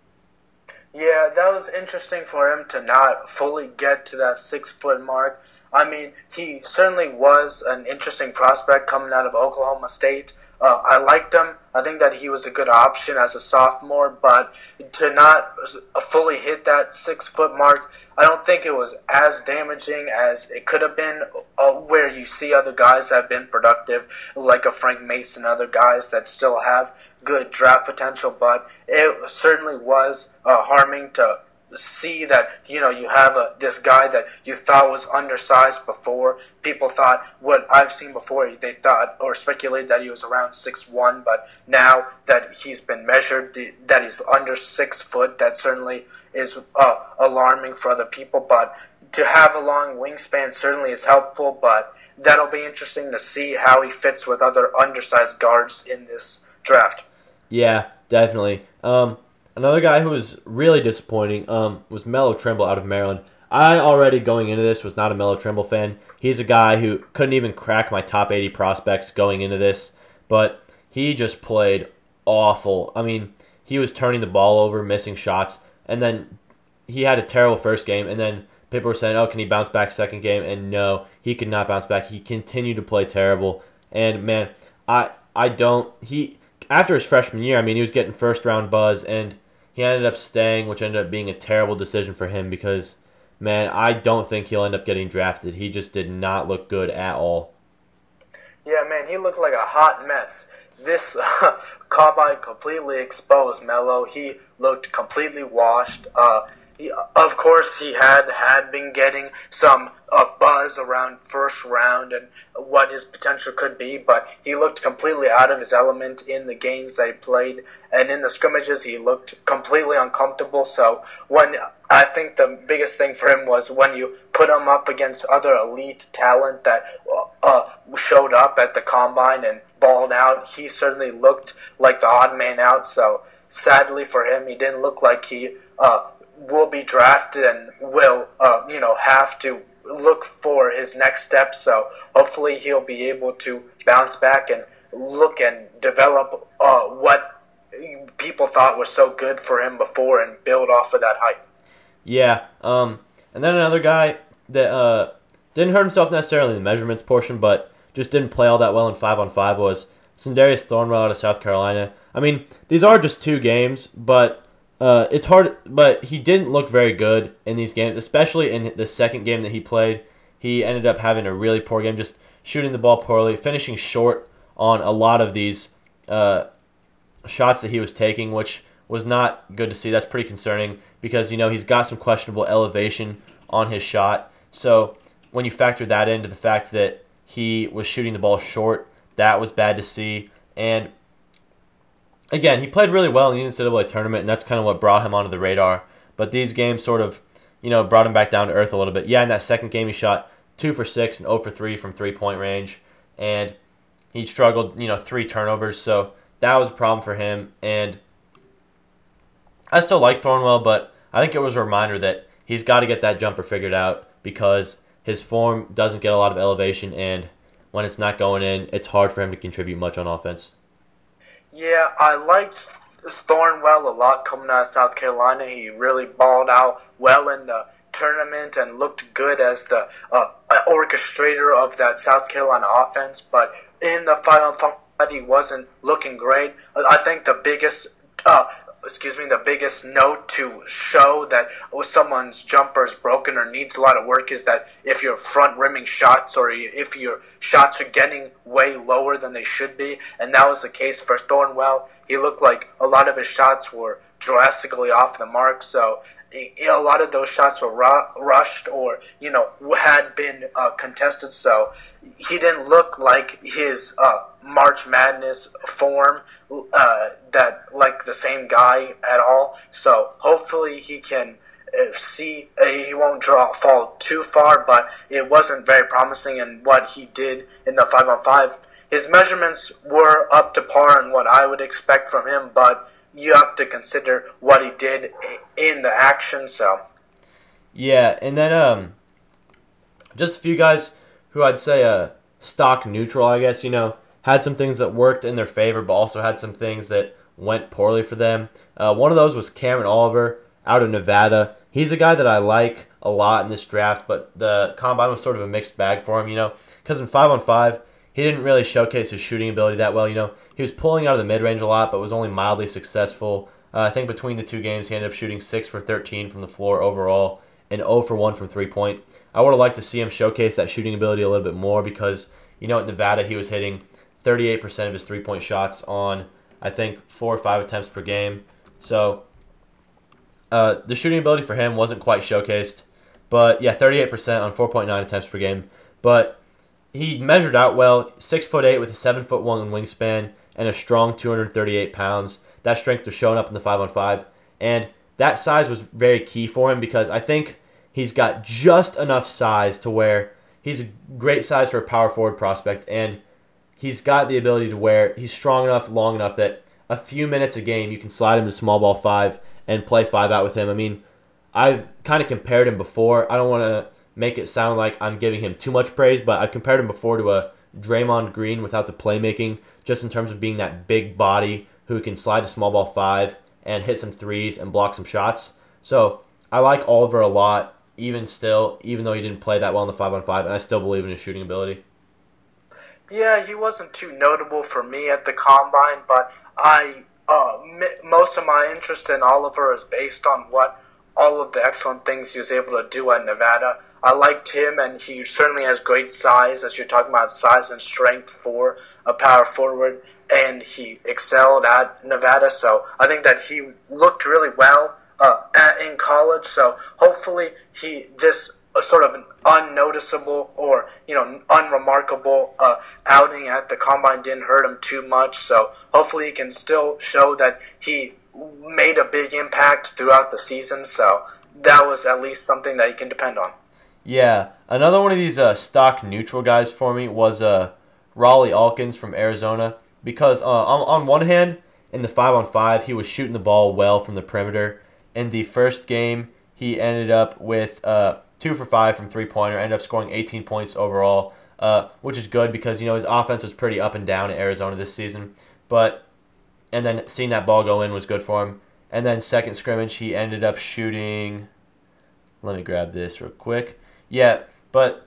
B: Yeah, that was interesting for him to not fully get to that six foot mark. I mean, he certainly was an interesting prospect coming out of Oklahoma State. Uh, I liked him. I think that he was a good option as a sophomore, but to not fully hit that six-foot mark, I don't think it was as damaging as it could have been, uh, where you see other guys that have been productive, like a Frank Mason, other guys that still have good draft potential, but it certainly was uh, harming to see that, you know, you have a, this guy that you thought was undersized before. People thought, what I've seen before, they thought or speculated that he was around six one, but now that he's been measured, the, that he's under six foot, that certainly is uh, alarming for other people. But to have a long wingspan certainly is helpful, but that'll be interesting to see how he fits with other undersized guards in this draft.
A: Yeah, definitely. Um, Another guy who was really disappointing um, was Melo Trimble out of Maryland. I already, going into this, was not a Melo Trimble fan. He's a guy who couldn't even crack my top eighty prospects going into this, but he just played awful. I mean, he was turning the ball over, missing shots, and then he had a terrible first game, and then people were saying, oh, can he bounce back second game? And no, he could not bounce back. He continued to play terrible. And, man, I I don't – he after his freshman year, I mean, he was getting first-round buzz, and he ended up staying, which ended up being a terrible decision for him because, man, I don't think he'll end up getting drafted. He just did not look good at all.
B: Yeah, man, he looked like a hot mess. This uh, combine completely exposed Melo. He looked completely washed. Uh, he, of course, he had had been getting some uh, buzz around first round and what his potential could be, but he looked completely out of his element in the games they played, and in the scrimmages he looked completely uncomfortable. So when I think the biggest thing for him was when you put him up against other elite talent that uh, showed up at the combine and balled out, he certainly looked like the odd man out. So sadly for him, he didn't look like he uh, will be drafted and will uh, you know have to look for his next step. So hopefully he'll be able to bounce back and look and develop uh, what people thought was so good for him before and build off of that hype.
A: Yeah, um, and then another guy that uh, didn't hurt himself necessarily in the measurements portion, but just didn't play all that well in five on five was Sindarius Thornwell out of South Carolina. I mean, these are just two games, but uh, it's hard. But he didn't look very good in these games, especially in the second game that he played. He ended up having a really poor game, just shooting the ball poorly, finishing short on a lot of these uh, shots that he was taking, which was not good to see. That's pretty concerning because, you know, he's got some questionable elevation on his shot. So when you factor that into the fact that he was shooting the ball short, that was bad to see. And again, he played really well in the N C double A tournament, and that's kind of what brought him onto the radar. But these games sort of, you know, brought him back down to earth a little bit. Yeah, in that second game, he shot two for six and zero for three from three-point range, and he struggled, you know, three turnovers. So that was a problem for him. And I still like Thornwell, but I think it was a reminder that he's got to get that jumper figured out because his form doesn't get a lot of elevation, and when it's not going in, it's hard for him to contribute much on offense.
B: Yeah, I liked Thornwell a lot coming out of South Carolina. He really balled out well in the tournament and looked good as the uh, orchestrator of that South Carolina offense. But in the five on five, he wasn't looking great. I think the biggest uh, excuse me, the biggest note to show that someone's jumper is broken or needs a lot of work is that if you're front rimming shots or if your shots are getting way lower than they should be, and that was the case for Thornwell. He looked like a lot of his shots were drastically off the mark, so a lot of those shots were ru- rushed or, you know, had been uh, contested, so he didn't look like his uh, March Madness form, uh, that like the same guy at all. So hopefully he can uh, see, uh, he won't draw fall too far, but it wasn't very promising in what he did in the five on five. His measurements were up to par in what I would expect from him, but you have to consider what he did in the action. So
A: yeah, and then um, just a few guys who I'd say uh, stock neutral, I guess, you know, had some things that worked in their favor, but also had some things that went poorly for them. Uh, one of those was Cameron Oliver out of Nevada. He's a guy that I like a lot in this draft, but the combine was sort of a mixed bag for him, you know, because in five on five, he didn't really showcase his shooting ability that well, you know. He was pulling out of the mid-range a lot, but was only mildly successful. Uh, I think between the two games, he ended up shooting six for thirteen from the floor overall and zero for one from three-point. I would have liked to see him showcase that shooting ability a little bit more because, you know, at Nevada, he was hitting thirty-eight percent of his three-point shots on, I think, four or five attempts per game. So uh, the shooting ability for him wasn't quite showcased. But, yeah, thirty-eight percent on four point nine attempts per game. But he measured out well, six foot eight with a seven foot one wingspan and a strong two hundred thirty-eight pounds. That strength was showing up in the five on five. And that size was very key for him because I think he's got just enough size to where he's a great size for a power forward prospect, and he's got the ability to where he's strong enough, long enough that a few minutes a game you can slide him to small ball five and play five out with him. I mean, I've kind of compared him before. I don't want to make it sound like I'm giving him too much praise, but I've compared him before to a Draymond Green without the playmaking, just in terms of being that big body who can slide to small ball five and hit some threes and block some shots. So I like Oliver a lot. even still, even though he didn't play that well in the five on five, and I still believe in his shooting ability.
B: Yeah, he wasn't too notable for me at the combine, but I uh, m- most of my interest in Oliver is based on what all of the excellent things he was able to do at Nevada. I liked him, and he certainly has great size, as you're talking about size and strength for a power forward, and he excelled at Nevada. So I think that he looked really well uh, at, in college. So hopefully he this a sort of an unnoticeable or you know unremarkable uh, outing at the combine didn't hurt him too much. So hopefully he can still show that he made a big impact throughout the season. So that was at least something that you can depend on.
A: Yeah, another one of these uh, stock neutral guys for me was uh, Raleigh Alkins from Arizona because uh, on, on one hand, in the five on five, he was shooting the ball well from the perimeter. In the first game, he ended up with uh, two for five from three-pointer, ended up scoring eighteen points overall, uh, which is good because you know his offense was pretty up and down at Arizona this season. But and then seeing that ball go in was good for him. And then second scrimmage, he ended up shooting. Let me grab this real quick. Yeah, but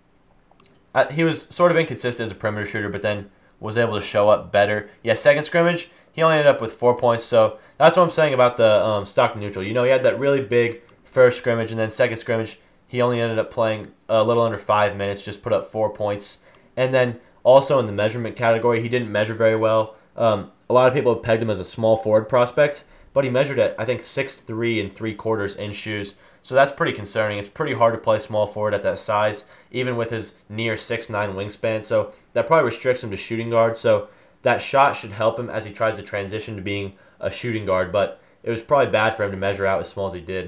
A: uh, he was sort of inconsistent as a perimeter shooter, but then was able to show up better. Yeah, second scrimmage, he only ended up with four points, so that's what I'm saying about the um, stock neutral. You know, he had that really big first scrimmage, and then second scrimmage, he only ended up playing a little under five minutes, just put up four points. And then also in the measurement category, he didn't measure very well. Um, a lot of people have pegged him as a small forward prospect, but he measured at, I think, six three and three quarters in shoes. So that's pretty concerning. It's pretty hard to play small forward at that size, even with his near six nine wingspan. So that probably restricts him to shooting guard. So that shot should help him as he tries to transition to being a shooting guard. But it was probably bad for him to measure out as small as he did.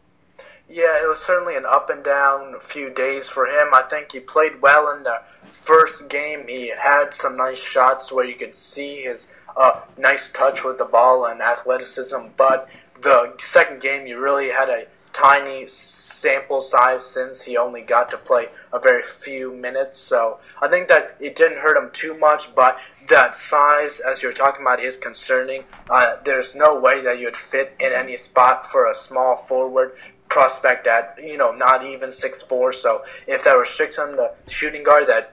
B: Yeah, it was certainly an up and down few days for him. I think he played well in the first game. He had some nice shots where you could see his uh, nice touch with the ball and athleticism. But the second game, you really had a tiny sample size since he only got to play a very few minutes. So I think that it didn't hurt him too much, but that size, as you're talking about, is concerning. Uh, there's no way that you'd fit in any spot for a small forward prospect at, you know, not even six four. So if that restricts him to shooting guard, that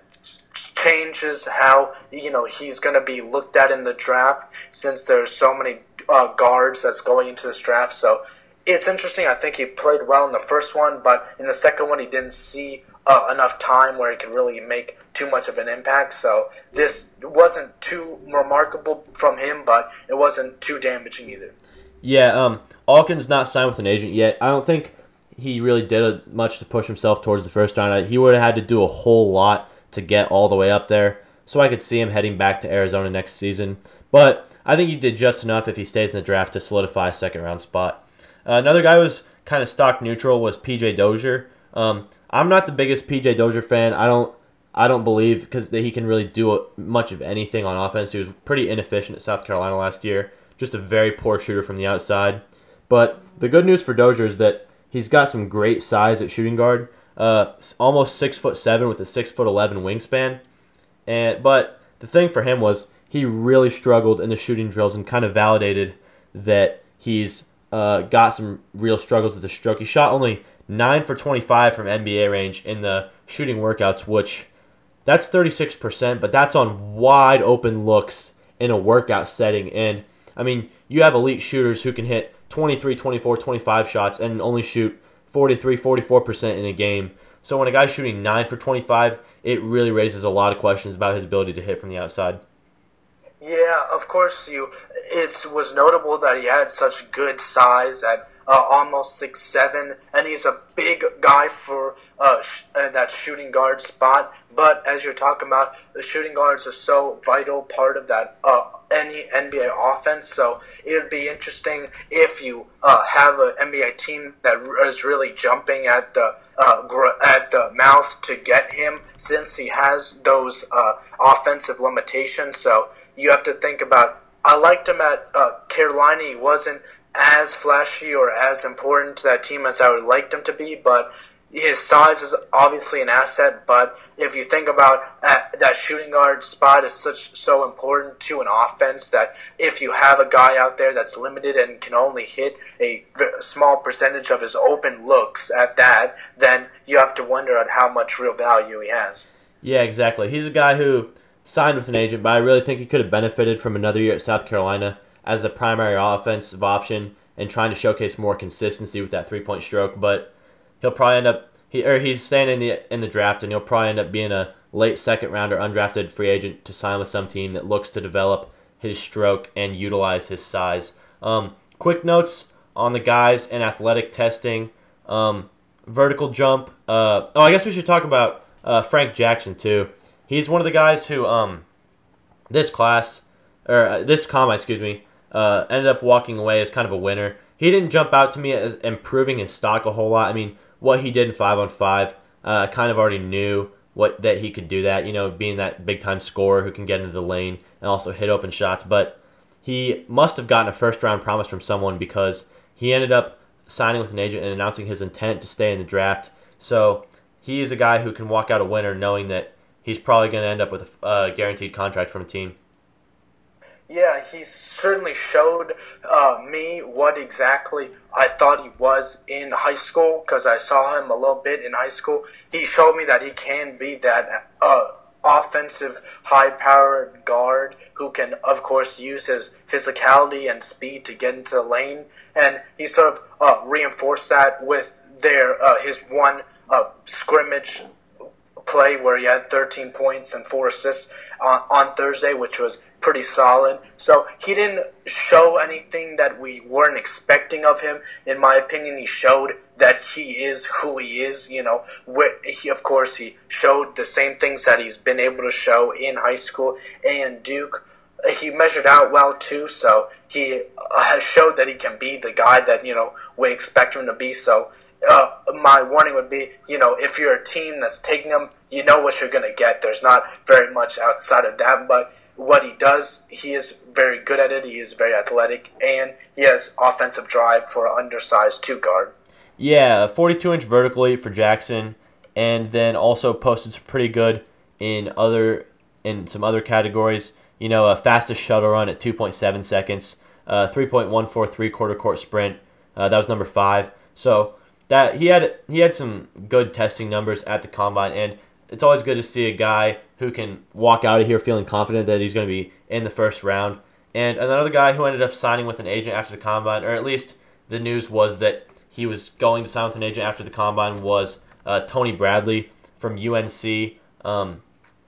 B: changes how, you know, he's going to be looked at in the draft since there's so many uh, guards that's going into this draft. So it's interesting. I think he played well in the first one, but in the second one, he didn't see uh, enough time where he could really make too much of an impact. So this wasn't too remarkable from him, but it wasn't too damaging either.
A: Yeah, um, Alkins not signed with an agent yet. I don't think he really did much to push himself towards the first round. He would have had to do a whole lot to get all the way up there. So I could see him heading back to Arizona next season. But I think he did just enough if he stays in the draft to solidify a second round spot. Uh, another guy who was kind of stock neutral was P J Dozier. Um, I'm not the biggest P J Dozier fan. I don't I don't believe because he can really do much of anything on offense. He was pretty inefficient at South Carolina last year. Just a very poor shooter from the outside. But the good news for Dozier is that he's got some great size at shooting guard. Uh, almost six foot seven with a six foot eleven wingspan. And but the thing for him was he really struggled in the shooting drills and kind of validated that he's uh, got some real struggles with the stroke. He shot only nine for twenty-five from N B A range in the shooting workouts, which that's thirty-six percent, but that's on wide open looks in a workout setting. And I mean, you have elite shooters who can hit twenty-three, twenty-four, twenty-five shots and only shoot forty-three, forty-four percent in a game. So when a guy's shooting nine for twenty-five, it really raises a lot of questions about his ability to hit from the outside.
B: Yeah, of course. You. It was notable that he had such good size at uh, almost six seven, and he's a big guy for uh, sh- uh, that shooting guard spot. But as you're talking about, the shooting guards are so vital part of that uh, any N B A offense. So it would be interesting if you uh, have an N B A team that is really jumping at the uh, gr- at the mouth to get him, since he has those uh, offensive limitations. So you have to think about. I liked him at uh, Carolina. He wasn't as flashy or as important to that team as I would like him to be, but his size is obviously an asset, but if you think about uh, that shooting guard spot is such so important to an offense that if you have a guy out there that's limited and can only hit a small percentage of his open looks at that, then you have to wonder at how much real value he has.
A: Yeah, exactly. He's a guy who signed with an agent, but I really think he could have benefited from another year at South Carolina as the primary offensive option and trying to showcase more consistency with that three-point stroke. But he'll probably end up he or he's staying in the in the draft, and he'll probably end up being a late second rounder undrafted free agent to sign with some team that looks to develop his stroke and utilize his size. Um, quick notes on the guys in athletic testing. Um, vertical jump. Uh, oh, I guess we should talk about uh, Frank Jackson too. He's one of the guys who um, this class or uh, this combine, excuse me, uh, ended up walking away as kind of a winner. He didn't jump out to me as improving his stock a whole lot. I mean, what he did in five on five, uh, I kind of already knew what that he could do that. You know, being that big time scorer who can get into the lane and also hit open shots. But he must have gotten a first round promise from someone because he ended up signing with an agent and announcing his intent to stay in the draft. So he is a guy who can walk out a winner knowing that he's probably going to end up with a uh, guaranteed contract from a team.
B: Yeah, he certainly showed uh, me what exactly I thought he was in high school because I saw him a little bit in high school. He showed me that he can be that uh, offensive, high-powered guard who can, of course, use his physicality and speed to get into the lane. And he sort of uh, reinforced that with their uh, his one uh, scrimmage play where he had thirteen points and four assists on, on Thursday, which was pretty solid. So he didn't show anything that we weren't expecting of him. In my opinion, he showed that he is who he is. You know, where he, of course, he showed the same things that he's been able to show in high school and Duke. He measured out well too, so he uh, has showed that he can be the guy that, you know, we expect him to be. So uh, my warning would be, you know, if you're a team that's taking him, you know what you're going to get. There's not very much outside of that, but what he does, he is very good at it. He is very athletic, and he has offensive drive for an undersized two guard.
A: Yeah, forty-two inch vertically for Jackson, and then also posted some pretty good in other in some other categories. You know, a fastest shuttle run at two point seven seconds, uh, three point one four three quarter court sprint. Uh, that was number five. So that he had he had some good testing numbers at the combine, and it's always good to see a guy who can walk out of here feeling confident that he's going to be in the first round. And another guy who ended up signing with an agent after the combine, or at least the news was that he was going to sign with an agent after the combine, was uh, Tony Bradley from U N C. Um,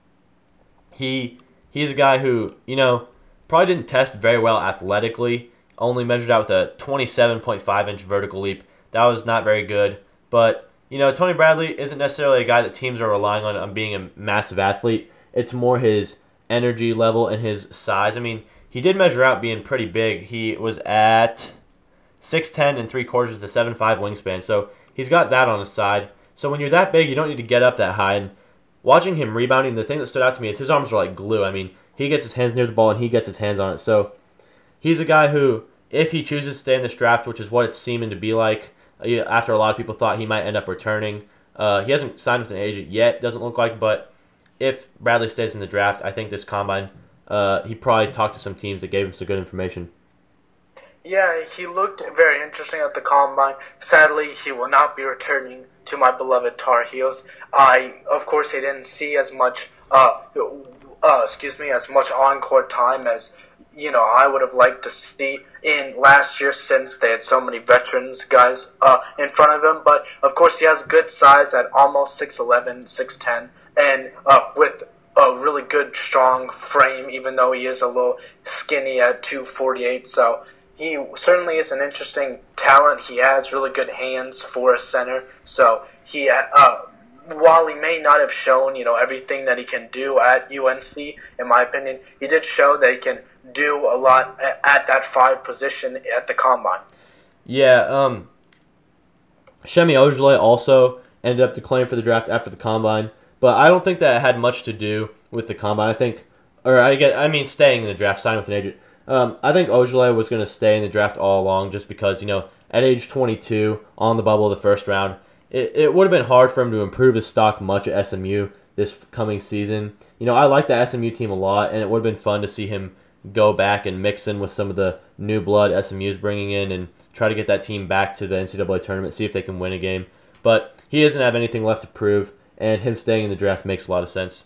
A: he he's a guy who, you know, probably didn't test very well athletically, only measured out with a twenty-seven point five inch vertical leap. That was not very good, but you know, Tony Bradley isn't necessarily a guy that teams are relying on on being a massive athlete. It's more his energy level and his size. I mean, he did measure out being pretty big. He was at six ten and three quarters with a seven five wingspan, so he's got that on his side. So when you're that big, you don't need to get up that high. And watching him rebounding, the thing that stood out to me is his arms are like glue. I mean, he gets his hands near the ball and he gets his hands on it. So he's a guy who, if he chooses to stay in this draft, which is what it's seeming to be like, after a lot of people thought he might end up returning. Uh, he hasn't signed with an agent yet, doesn't look like, but if Bradley stays in the draft, I think this combine, uh, he probably talked to some teams that gave him some good information.
B: Yeah, he looked very interesting at the combine. Sadly, he will not be returning to my beloved Tar Heels. I, of course, he didn't see as much, uh, uh, excuse me, as much on-court time as, you know, I would have liked to see in last year since they had so many veterans guys uh, in front of him. But, of course, he has good size at almost six eleven, six ten, and uh, with a really good, strong frame, even though he is a little skinny at two forty-eight. So he certainly is an interesting talent. He has really good hands for a center. So he, uh, while he may not have shown, you know, everything that he can do at U N C, in my opinion, he did show that he can do a lot at that five position at the combine.
A: Yeah, um, Semi Ojeleye also ended up declaring for the draft after the combine, but I don't think that had much to do with the combine. I think, or I get, I mean, staying in the draft, signing with an agent. Um, I think Ojeleye was going to stay in the draft all along, just because, you know, at age twenty-two, on the bubble of the first round, it, it would have been hard for him to improve his stock much at S M U this coming season. You know, I like the S M U team a lot, and it would have been fun to see him go back and mix in with some of the new blood S M U is bringing in and try to get that team back to the N C double A tournament, see if they can win a game. But he doesn't have anything left to prove, and him staying in the draft makes a lot of sense.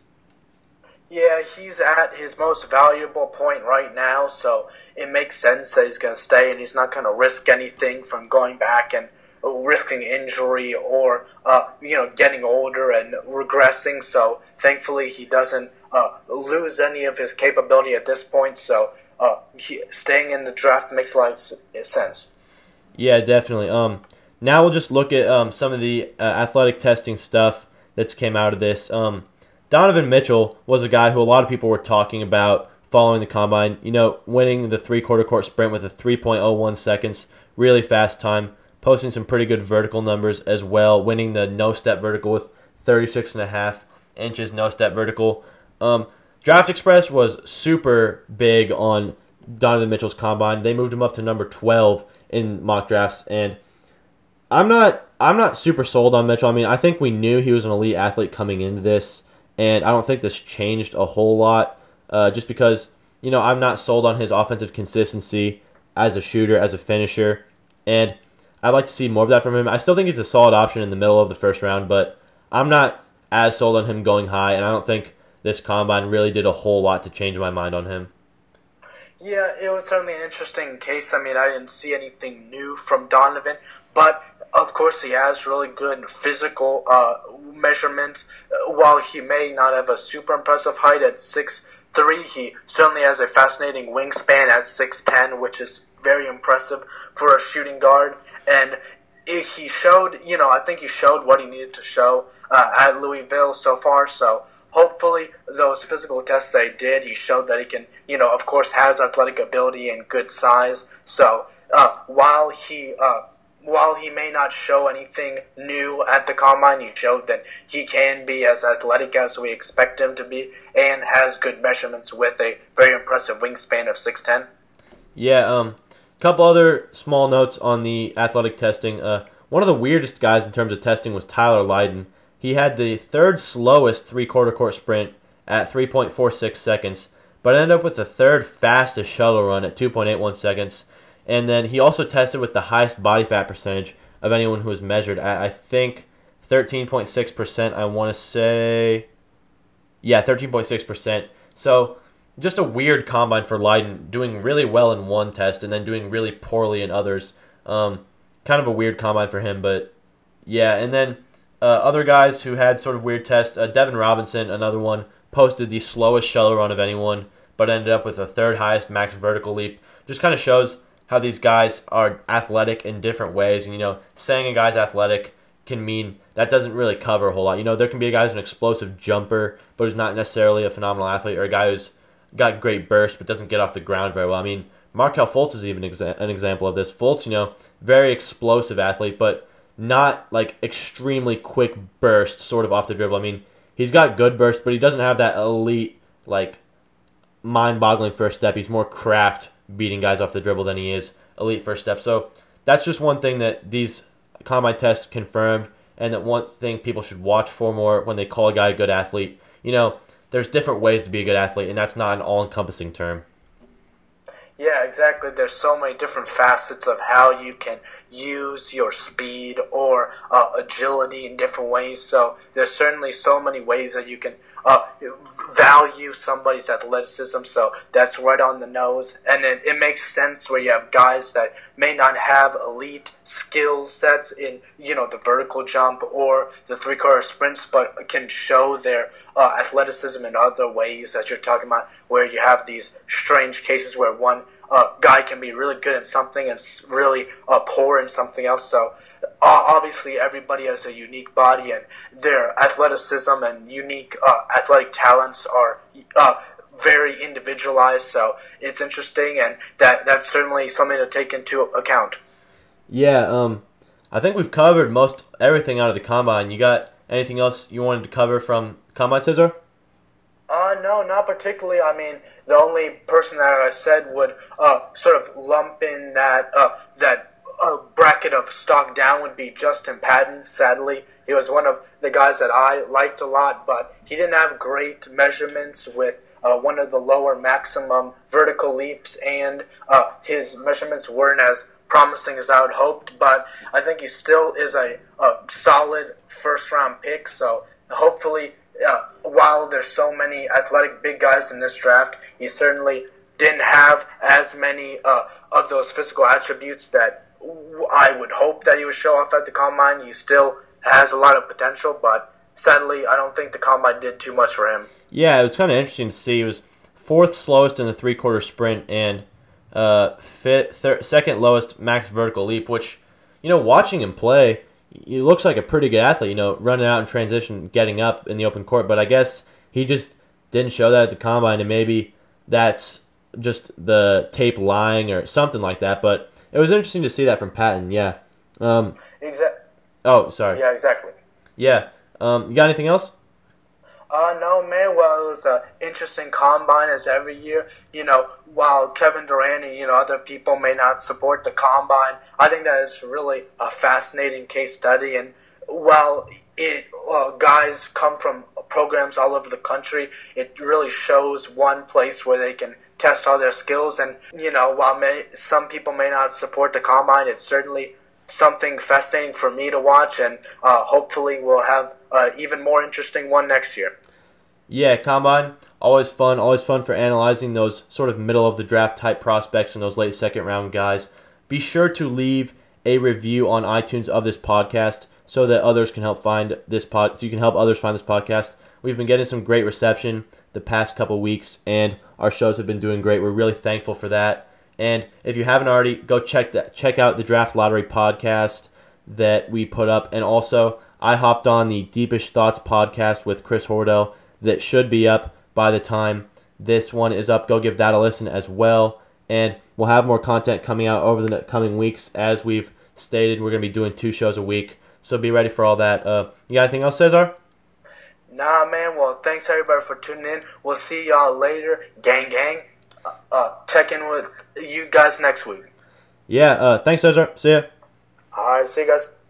B: Yeah, he's at his most valuable point right now, so it makes sense that he's going to stay and he's not going to risk anything from going back and risking injury or, uh, you know, getting older and regressing. So thankfully he doesn't uh, lose any of his capability at this point, so uh, he, staying in the draft makes a lot of sense.
A: Yeah, definitely. Um, now we'll just look at um, some of the uh, athletic testing stuff that's came out of this. Um, Donovan Mitchell was a guy who a lot of people were talking about following the combine. You know, winning the three-quarter court sprint with a three point oh one seconds, really fast time, posting some pretty good vertical numbers as well, winning the no-step vertical with thirty-six and a half inches no-step vertical. Um, Draft Express was super big on Donovan Mitchell's combine. They moved him up to number twelve in mock drafts, and I'm not I'm not super sold on Mitchell. I mean, I think we knew he was an elite athlete coming into this. And I don't think this changed a whole lot uh, just because, you know, I'm not sold on his offensive consistency as a shooter, as a finisher. And I'd like to see more of that from him. I still think he's a solid option in the middle of the first round, but I'm not as sold on him going high. And I don't think this combine really did a whole lot to change my mind on him.
B: Yeah, it was certainly an interesting case. I mean, I didn't see anything new from Donovan, but of course he has really good physical uh, measurements. While he may not have a super impressive height at six three, he certainly has a fascinating wingspan at six ten, which is very impressive for a shooting guard. And he showed, you know, I think he showed what he needed to show uh, at Louisville so far, so hopefully those physical tests they did, he showed that he can, you know, of course has athletic ability and good size. So uh, while he uh, while he may not show anything new at the combine, he showed that he can be as athletic as we expect him to be and has good measurements with a very impressive wingspan of six ten.
A: Yeah, um, a couple other small notes on the athletic testing. Uh, one of the weirdest guys in terms of testing was Tyler Lydon. He had the third slowest three-quarter court sprint at three point four six seconds, but ended up with the third fastest shuttle run at two point eight one seconds. And then he also tested with the highest body fat percentage of anyone who was measured at, I think, thirteen point six percent. I want to say, yeah, thirteen point six percent. So just a weird combine for Lydon, doing really well in one test and then doing really poorly in others. Um, kind of a weird combine for him, but yeah. And then uh, other guys who had sort of weird tests, uh, Devin Robinson, another one, posted the slowest shuttle run of anyone, but ended up with the third highest max vertical leap. Just kind of shows how these guys are athletic in different ways. And, you know, saying a guy's athletic can mean that doesn't really cover a whole lot. You know, there can be a guy who's an explosive jumper, but who's not necessarily a phenomenal athlete, or a guy who's got great burst but doesn't get off the ground very well. I mean, Markelle Fultz is even exa- an example of this. Fultz, you know, very explosive athlete, but not like extremely quick burst sort of off the dribble. I mean, he's got good burst, but he doesn't have that elite, like, mind-boggling first step. He's more craft beating guys off the dribble than he is elite first step. So that's just one thing that these combine tests confirmed, and that one thing people should watch for more when they call a guy a good athlete. You know, there's different ways to be a good athlete, and that's not an all-encompassing term.
B: Yeah, exactly. There's so many different facets of how you can use your speed or uh, agility in different ways. So there's certainly so many ways that you can uh, value somebody's athleticism. So that's right on the nose. And then it makes sense where you have guys that may not have elite skill sets in, you know, the vertical jump or the three-quarter sprints, but can show their uh, athleticism in other ways that you're talking about, where you have these strange cases where one uh, guy can be really good in something and really uh, poor in something else. So uh, obviously everybody has a unique body, and their athleticism and unique uh, athletic talents are uh, very individualized. So it's interesting, and that that's certainly something to take into account.
A: Yeah, um, I think we've covered most everything out of the combine. You got anything else you wanted to cover from combine, Cesar?
B: Uh, no, not particularly. I mean, the only person that I said would uh, sort of lump in that uh, that a bracket of stock down would be Justin Patton. Sadly, he was one of the guys that I liked a lot, but he didn't have great measurements with uh, one of the lower maximum vertical leaps, and uh, his measurements weren't as promising as I would hoped. But I think he still is a, a solid first round pick. So hopefully, uh, while there's so many athletic big guys in this draft, he certainly didn't have as many uh, of those physical attributes that I would hope that he would show off at the combine. He still has a lot of potential, but sadly, I don't think the combine did too much for him.
A: Yeah, it was kind of interesting to see. He was fourth slowest in the three-quarter sprint and uh, fifth, third, second lowest max vertical leap, which, you know, watching him play, he looks like a pretty good athlete, you know, running out in transition, getting up in the open court, but I guess he just didn't show that at the combine, and maybe that's just the tape lying or something like that, but it was interesting to see that from Patton, yeah. Um,
B: exactly.
A: Oh, sorry.
B: Yeah, exactly.
A: Yeah. Um, you got anything else?
B: Uh, no, man. Well, it was an interesting combine as every year. You know, while Kevin Durant and, you know, other people may not support the combine, I think that is really a fascinating case study. And while it uh, guys come from programs all over the country, it really shows one place where they can test all their skills. And, you know, while may, some people may not support the combine, it's certainly something fascinating for me to watch, and uh, hopefully we'll have an uh, even more interesting one next year.
A: Yeah, combine, always fun, always fun for analyzing those sort of middle of the draft type prospects and those late second round guys. Be sure to leave a review on iTunes of this podcast so that others can help find this pod, so you can help others find this podcast. We've been getting some great reception the past couple weeks, and our shows have been doing great. We're really thankful for that. And if you haven't already, go check that, check out the Draft Lottery podcast that we put up. And also, I hopped on the Deepish Thoughts podcast with Chris Hordell that should be up by the time this one is up. Go give that a listen as well. And we'll have more content coming out over the coming weeks. As we've stated, we're going to be doing two shows a week. So be ready for all that. Uh, you got anything else, Cesar?
B: Nah, man. Well, thanks everybody for tuning in. We'll see y'all later. Gang, gang. Uh, uh, check in with you guys next week.
A: Yeah, uh, thanks, Cesar. See ya.
B: All right, see you guys.